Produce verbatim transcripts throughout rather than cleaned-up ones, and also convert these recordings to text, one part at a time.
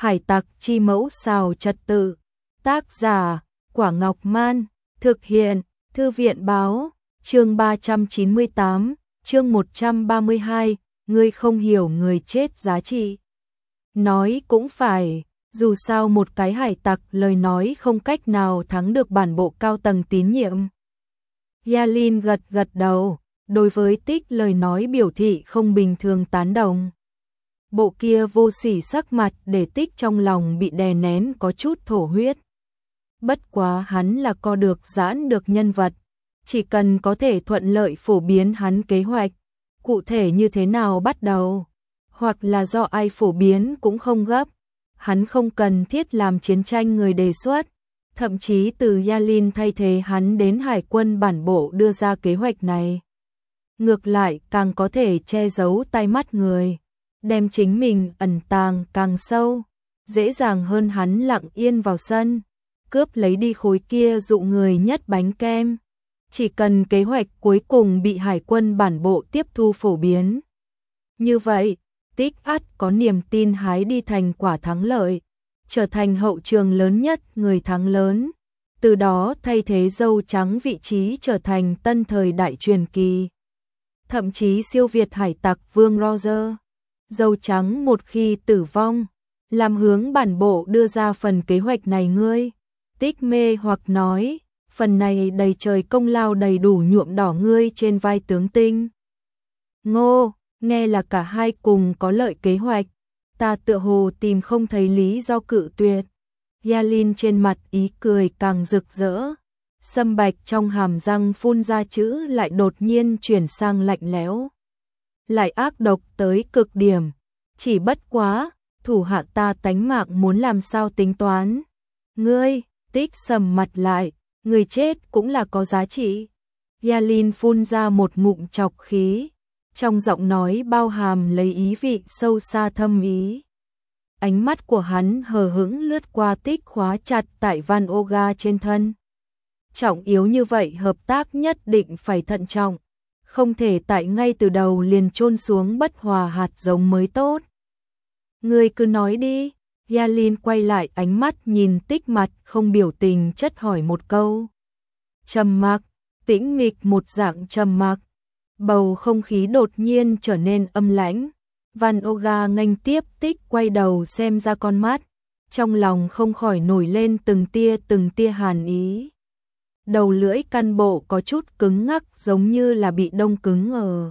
Hải tặc chi mẫu xào trật tự. Tác giả, Quả Ngọc Man. Thực hiện, Thư viện báo. Chương ba trăm chín mươi tám, chương một trăm ba mươi hai, ngươi không hiểu người chết giá trị. Nói cũng phải, dù sao một cái hải tặc lời nói không cách nào thắng được bản bộ cao tầng tín nhiệm. Yalin gật gật đầu, đối với Tích lời nói biểu thị không bình thường tán đồng. Bộ kia vô sỉ sắc mặt để Tích trong lòng bị đè nén có chút thổ huyết. Bất quá hắn là co được giãn được nhân vật, chỉ cần có thể thuận lợi phổ biến hắn kế hoạch, cụ thể như thế nào bắt đầu, hoặc là do ai phổ biến cũng không gấp, hắn không cần thiết làm chiến tranh người đề xuất, thậm chí từ Yalin thay thế hắn đến hải quân bản bộ đưa ra kế hoạch này. Ngược lại càng có thể che giấu tai mắt người, đem chính mình ẩn tàng càng sâu, dễ dàng hơn hắn lặng yên vào sân, cướp lấy đi khối kia dụ người nhất bánh kem. Chỉ cần kế hoạch cuối cùng bị hải quân bản bộ tiếp thu phổ biến. Như vậy, Tích ắt có niềm tin hái đi thành quả thắng lợi, trở thành hậu trường lớn nhất người thắng lớn, từ đó thay thế dâu trắng vị trí trở thành tân thời đại truyền kỳ. Thậm chí siêu việt hải tặc Vương Roger. Dâu trắng một khi tử vong, làm hướng bản bộ đưa ra phần kế hoạch này ngươi. Tích mê hoặc nói, phần này đầy trời công lao đầy đủ nhuộm đỏ ngươi trên vai tướng tinh. Ngô, nghe là cả hai cùng có lợi kế hoạch, ta tựa hồ tìm không thấy lý do cự tuyệt. Yalin trên mặt ý cười càng rực rỡ, sâm bạch trong hàm răng phun ra chữ lại đột nhiên chuyển sang lạnh lẽo. Lại ác độc tới cực điểm, chỉ bất quá, thủ hạ ta tánh mạng muốn làm sao tính toán. Ngươi, Tích sầm mặt lại, người chết cũng là có giá trị. Yalin phun ra một ngụm chọc khí, trong giọng nói bao hàm lấy ý vị sâu xa thâm ý. Ánh mắt của hắn hờ hững lướt qua Tích khóa chặt tại Van Oga trên thân. Trọng yếu như vậy hợp tác nhất định phải thận trọng, không thể tại ngay từ đầu liền chôn xuống bất hòa hạt giống mới tốt. Ngươi cứ nói đi. Yalin quay lại ánh mắt nhìn Tích mặt không biểu tình chất hỏi một câu. Trầm mặc, tĩnh mịch một dạng trầm mặc. Bầu không khí đột nhiên trở nên âm lãnh. Van Oga nghênh tiếp Tích quay đầu xem ra con mắt, trong lòng không khỏi nổi lên từng tia từng tia hàn ý. Đầu lưỡi căn bộ có chút cứng ngắc giống như là bị đông cứng ở.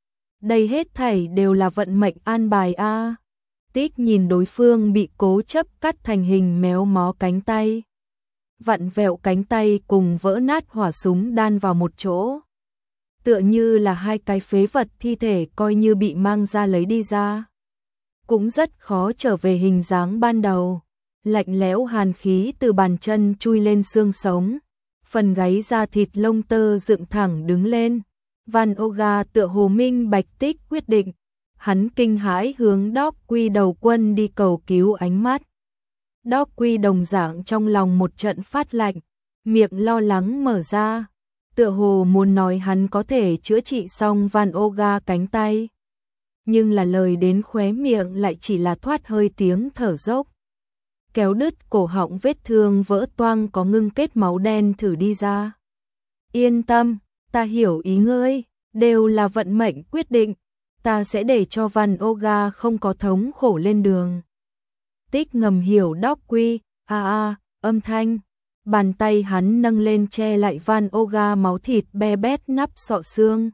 Đây hết thảy đều là vận mệnh an bài a. À. Tích nhìn đối phương bị cố chấp cắt thành hình méo mó cánh tay. Vặn vẹo cánh tay cùng vỡ nát hỏa súng đan vào một chỗ. Tựa như là hai cái phế vật thi thể coi như bị mang ra lấy đi ra. Cũng rất khó trở về hình dáng ban đầu. Lạnh lẽo hàn khí từ bàn chân chui lên xương sống. Phần gáy da thịt lông tơ dựng thẳng đứng lên. Van Oga tựa hồ minh bạch Tích quyết định. Hắn kinh hãi hướng Đốc Quy đầu quân đi cầu cứu ánh mắt. Đốc Quy đồng dạng trong lòng một trận phát lạnh, miệng lo lắng mở ra, tựa hồ muốn nói hắn có thể chữa trị xong Van Oga cánh tay. Nhưng là lời đến khóe miệng lại chỉ là thoát hơi tiếng thở dốc. Kéo đứt cổ họng vết thương vỡ toang có ngưng kết máu đen thử đi ra. Yên tâm, ta hiểu ý ngươi, đều là vận mệnh quyết định. Ta sẽ để cho Van Oga không có thống khổ lên đường. Tích ngầm hiểu Đốc Quy, a a, âm thanh. Bàn tay hắn nâng lên che lại Van Oga máu thịt be bét nắp sọ xương.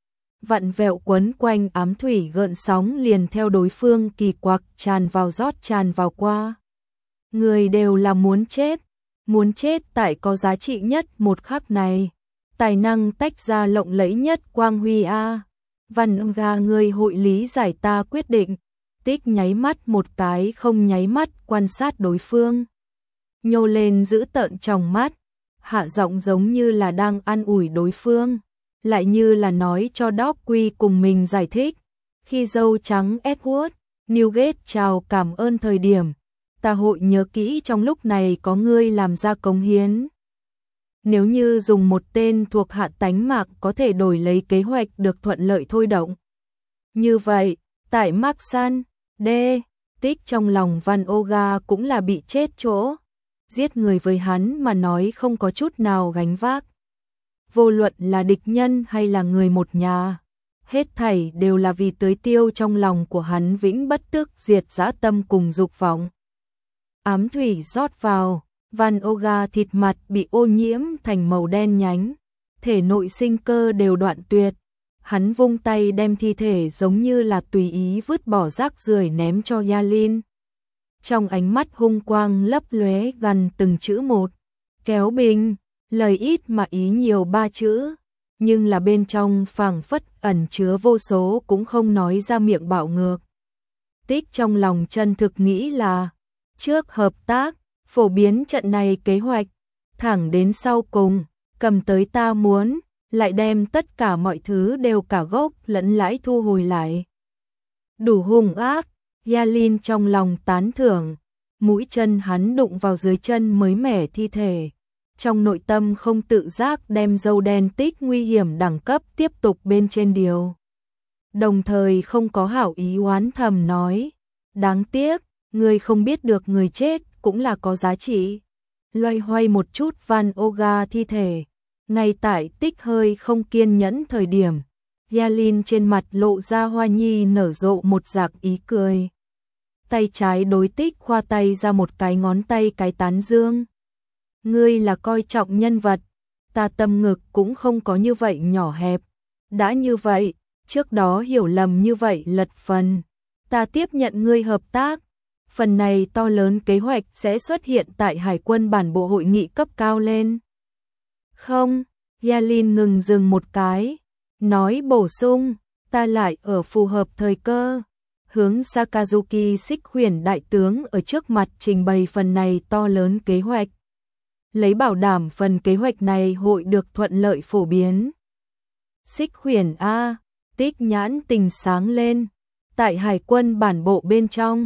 Vặn vẹo quấn quanh ám thủy gợn sóng liền theo đối phương kỳ quặc tràn vào rót tràn vào qua. Người đều là muốn chết, muốn chết tại có giá trị nhất một khắc này. Tài năng tách ra lộng lẫy nhất quang huy a. Van Oga người hội lý giải ta quyết định. Tích nháy mắt một cái không nháy mắt quan sát đối phương. Nhô lên giữ tợn trong mắt, hạ giọng giống như là đang an ủi đối phương, lại như là nói cho Đốc Quy cùng mình giải thích. Khi dâu trắng Edward, Newgate chào cảm ơn thời điểm, ta hội nhớ kỹ trong lúc này có ngươi làm ra cống hiến. Nếu như dùng một tên thuộc hạ tánh mạng có thể đổi lấy kế hoạch được thuận lợi thôi động. Như vậy, tại Marsan, D, Tích trong lòng Van Oga cũng là bị chết chỗ. Giết người với hắn mà nói không có chút nào gánh vác. Vô luận là địch nhân hay là người một nhà, hết thảy đều là vì tưới tiêu trong lòng của hắn vĩnh bất tức diệt dã tâm cùng dục vọng. Ám thủy rót vào, Van Oga thịt mặt bị ô nhiễm thành màu đen nhánh, thể nội sinh cơ đều đoạn tuyệt. Hắn vung tay đem thi thể giống như là tùy ý vứt bỏ rác rưởi ném cho Yalin. Trong ánh mắt hung quang lấp lóe gần từng chữ một, kéo bình, lời ít mà ý nhiều ba chữ, nhưng là bên trong phảng phất ẩn chứa vô số cũng không nói ra miệng bạo ngược. Tích trong lòng chân thực nghĩ là, trước hợp tác, phổ biến trận này kế hoạch, thẳng đến sau cùng, cầm tới ta muốn, lại đem tất cả mọi thứ đều cả gốc lẫn lãi thu hồi lại. Đủ hung ác, Yalin trong lòng tán thưởng, mũi chân hắn đụng vào dưới chân mới mẻ thi thể. Trong nội tâm không tự giác đem dâu đen Tích nguy hiểm đẳng cấp tiếp tục bên trên điều. Đồng thời không có hảo ý oán thầm nói, đáng tiếc, người không biết được người chết cũng là có giá trị. Loay hoay một chút Van Oga thi thể, ngay tại Tích hơi không kiên nhẫn thời điểm, Yalin trên mặt lộ ra hoa nhi nở rộ một dạc ý cười. Tay trái đối Tích khoa tay ra một cái ngón tay cái tán dương. Ngươi là coi trọng nhân vật, ta tâm ngực cũng không có như vậy nhỏ hẹp. Đã như vậy, trước đó hiểu lầm như vậy lật phần. Ta tiếp nhận ngươi hợp tác. Phần này to lớn kế hoạch sẽ xuất hiện tại Hải quân bản bộ hội nghị cấp cao lên. Không, Yalin ngừng dừng một cái, nói bổ sung, ta lại ở phù hợp thời cơ. Hướng Sakazuki Xích Huyền đại tướng ở trước mặt trình bày phần này to lớn kế hoạch. Lấy bảo đảm phần kế hoạch này hội được thuận lợi phổ biến. Xích Huyền A, Tích nhãn tình sáng lên. Tại Hải quân bản bộ bên trong,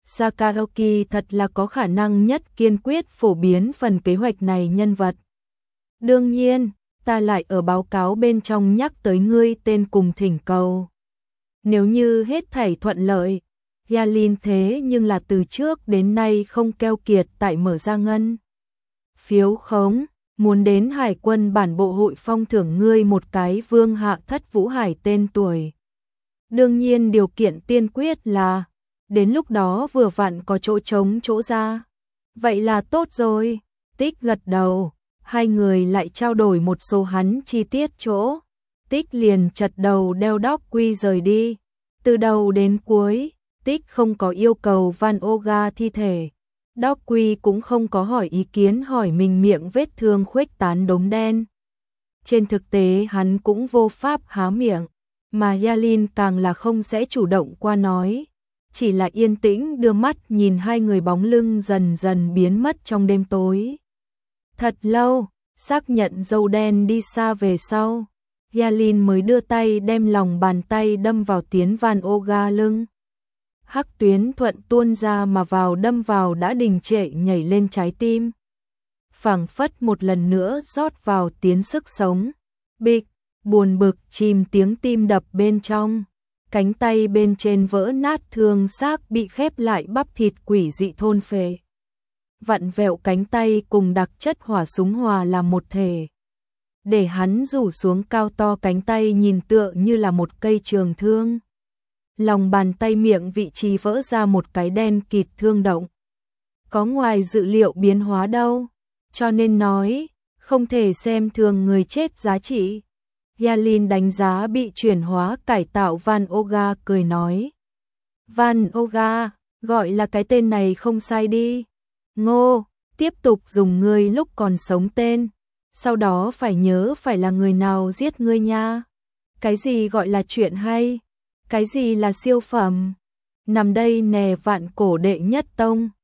Sakazuki thật là có khả năng nhất kiên quyết phổ biến phần kế hoạch này nhân vật. Đương nhiên, ta lại ở báo cáo bên trong nhắc tới ngươi tên cùng thỉnh cầu. Nếu như hết thảy thuận lợi, Yalin thế nhưng là từ trước đến nay không keo kiệt tại mở ra ngân. Phiếu khống, muốn đến Hải quân bản bộ hội phong thưởng ngươi một cái vương hạ thất vũ hải tên tuổi. Đương nhiên điều kiện tiên quyết là, đến lúc đó vừa vặn có chỗ trống chỗ ra. Vậy là tốt rồi, Tích gật đầu, hai người lại trao đổi một số hắn chi tiết chỗ. Tích liền chật đầu đeo đóc quy rời đi. Từ đầu đến cuối, Tích không có yêu cầu Van Oga thi thể. Đóc quy cũng không có hỏi ý kiến hỏi mình miệng vết thương khuếch tán đốm đen. Trên thực tế hắn cũng vô pháp há miệng, mà Yalin càng là không sẽ chủ động qua nói. Chỉ là yên tĩnh đưa mắt nhìn hai người bóng lưng dần dần biến mất trong đêm tối. Thật lâu, xác nhận dâu đen đi xa về sau, Yalin mới đưa tay đem lòng bàn tay đâm vào tiến Van Oga lưng. Hắc tuyến thuận tuôn ra mà vào đâm vào đã đình trệ nhảy lên trái tim. Phảng phất một lần nữa rót vào tiến sức sống. Bịch, buồn bực chìm tiếng tim đập bên trong. Cánh tay bên trên vỡ nát thương xác bị khép lại bắp thịt quỷ dị thôn phệ. Vặn vẹo cánh tay cùng đặc chất hỏa súng hòa làm một thể. Để hắn rủ xuống cao to cánh tay nhìn tựa như là một cây trường thương. Lòng bàn tay miệng vị trí vỡ ra một cái đen kịt thương động. Có ngoài dự liệu biến hóa đâu, cho nên nói, không thể xem thường người chết giá trị. Yalin đánh giá bị chuyển hóa cải tạo Van Oga cười nói. Van Oga, gọi là cái tên này không sai đi. Ngô, tiếp tục dùng ngươi lúc còn sống tên. Sau đó phải nhớ phải là người nào giết ngươi nha. Cái gì gọi là chuyện hay? Cái gì là siêu phẩm? Nằm đây nè vạn cổ đệ nhất tông.